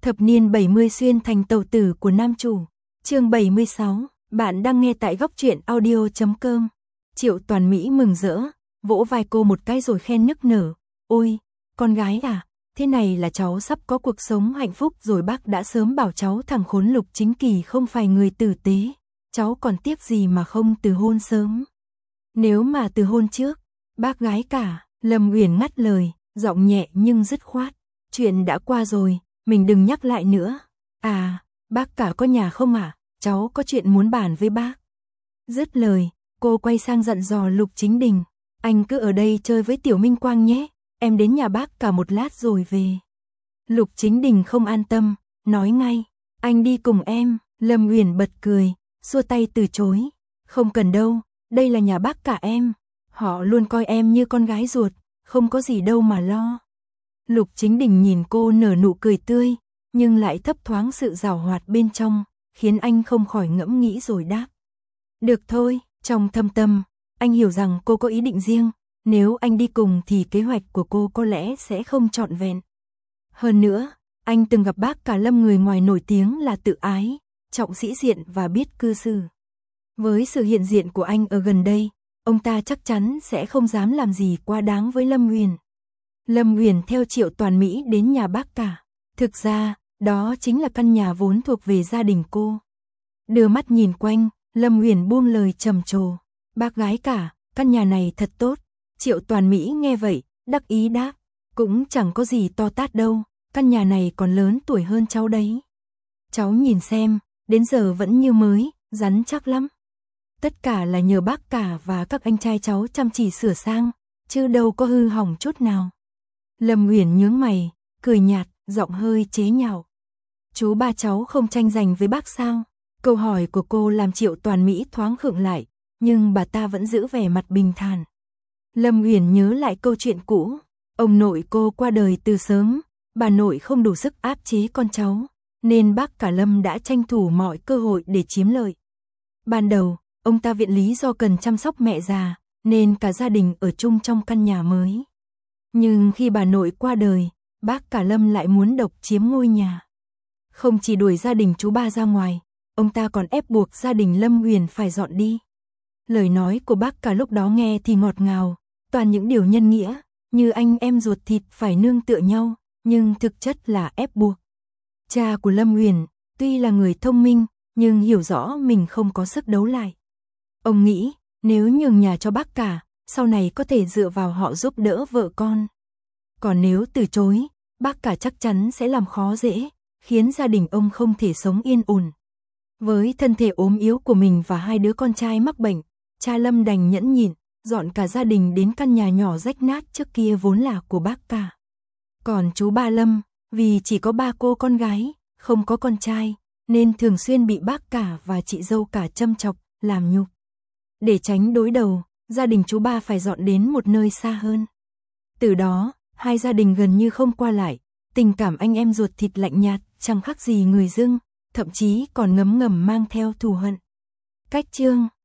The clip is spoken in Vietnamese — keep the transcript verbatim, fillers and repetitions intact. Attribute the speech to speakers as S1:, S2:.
S1: Thập niên bảy mươi xuyên thành tàu tử của nam chủ. Chương bảy mươi sáu, bạn đang nghe tại góc truyện audio chấm com. Triệu Toàn Mỹ mừng rỡ, vỗ vai cô một cái rồi khen nức nở. Ôi, con gái à, thế này là cháu sắp có cuộc sống hạnh phúc rồi, bác đã sớm bảo cháu thằng khốn Lục Chính Kỳ không phải người tử tế. Cháu còn tiếc gì mà không từ hôn sớm. Nếu mà từ hôn trước, bác gái cả, Lâm Uyển ngắt lời, giọng nhẹ nhưng dứt khoát. Chuyện đã qua rồi, mình đừng nhắc lại nữa. À, bác cả có nhà không ạ? À? Cháu có chuyện muốn bàn với bác. Dứt lời, cô quay sang dặn dò Lục Chính Đình. Anh cứ ở đây chơi với Tiểu Minh Quang nhé, em đến nhà bác cả một lát rồi về. Lục Chính Đình không an tâm, nói ngay, anh đi cùng em. Lâm Uyển bật cười, xua tay từ chối. Không cần đâu, đây là nhà bác cả em. Họ luôn coi em như con gái ruột, không có gì đâu mà lo. Lục Chính Đình nhìn cô nở nụ cười tươi, nhưng lại thấp thoáng sự giảo hoạt bên trong, khiến anh không khỏi ngẫm nghĩ rồi đáp. Được thôi, trong thâm tâm, anh hiểu rằng cô có ý định riêng, nếu anh đi cùng thì kế hoạch của cô có lẽ sẽ không trọn vẹn. Hơn nữa, anh từng gặp bác cả Lâm, người ngoài nổi tiếng là tự ái, trọng sĩ diện và biết cư xử. Với sự hiện diện của anh ở gần đây, ông ta chắc chắn sẽ không dám làm gì quá đáng với Lâm Uyển. Lâm Uyển theo Triệu Toàn Mỹ đến nhà bác cả. Thực ra, đó chính là căn nhà vốn thuộc về gia đình cô. Đưa mắt nhìn quanh, Lâm Uyển buông lời trầm trồ. Bác gái cả, căn nhà này thật tốt. Triệu Toàn Mỹ nghe vậy, đắc ý đáp. Cũng chẳng có gì to tát đâu, căn nhà này còn lớn tuổi hơn cháu đấy. Cháu nhìn xem, đến giờ vẫn như mới, rắn chắc lắm. Tất cả là nhờ bác cả và các anh trai cháu chăm chỉ sửa sang, chứ đâu có hư hỏng chút nào. Lâm Uyển nhướng mày, cười nhạt, giọng hơi chế nhạo. Chú ba cháu không tranh giành với bác sao? Câu hỏi của cô làm Triệu Toàn Mỹ thoáng khựng lại, nhưng bà ta vẫn giữ vẻ mặt bình thản. Lâm Uyển nhớ lại câu chuyện cũ, ông nội cô qua đời từ sớm, bà nội không đủ sức áp chế con cháu, nên bác cả Lâm đã tranh thủ mọi cơ hội để chiếm lợi. Ban đầu, ông ta viện lý do cần chăm sóc mẹ già, nên cả gia đình ở chung trong căn nhà mới. Nhưng khi bà nội qua đời, bác cả Lâm lại muốn độc chiếm ngôi nhà. Không chỉ đuổi gia đình chú ba ra ngoài, ông ta còn ép buộc gia đình Lâm Uyển phải dọn đi. Lời nói của bác cả lúc đó nghe thì ngọt ngào, toàn những điều nhân nghĩa, như anh em ruột thịt phải nương tựa nhau, nhưng thực chất là ép buộc. Cha của Lâm Uyển, tuy là người thông minh, nhưng hiểu rõ mình không có sức đấu lại. Ông nghĩ, nếu nhường nhà cho bác cả, sau này có thể dựa vào họ giúp đỡ vợ con. Còn nếu từ chối, bác cả chắc chắn sẽ làm khó dễ, khiến gia đình ông không thể sống yên ổn. Với thân thể ốm yếu của mình và hai đứa con trai mắc bệnh, cha Lâm đành nhẫn nhịn, dọn cả gia đình đến căn nhà nhỏ rách nát trước kia vốn là của bác cả. Còn chú ba Lâm, vì chỉ có ba cô con gái, không có con trai, nên thường xuyên bị bác cả và chị dâu cả châm chọc, làm nhục. Để tránh đối đầu, gia đình chú ba phải dọn đến một nơi xa hơn. Từ đó, hai gia đình gần như không qua lại, tình cảm anh em ruột thịt lạnh nhạt, chẳng khác gì người dưng, thậm chí còn ngấm ngầm mang theo thù hận. Cách chương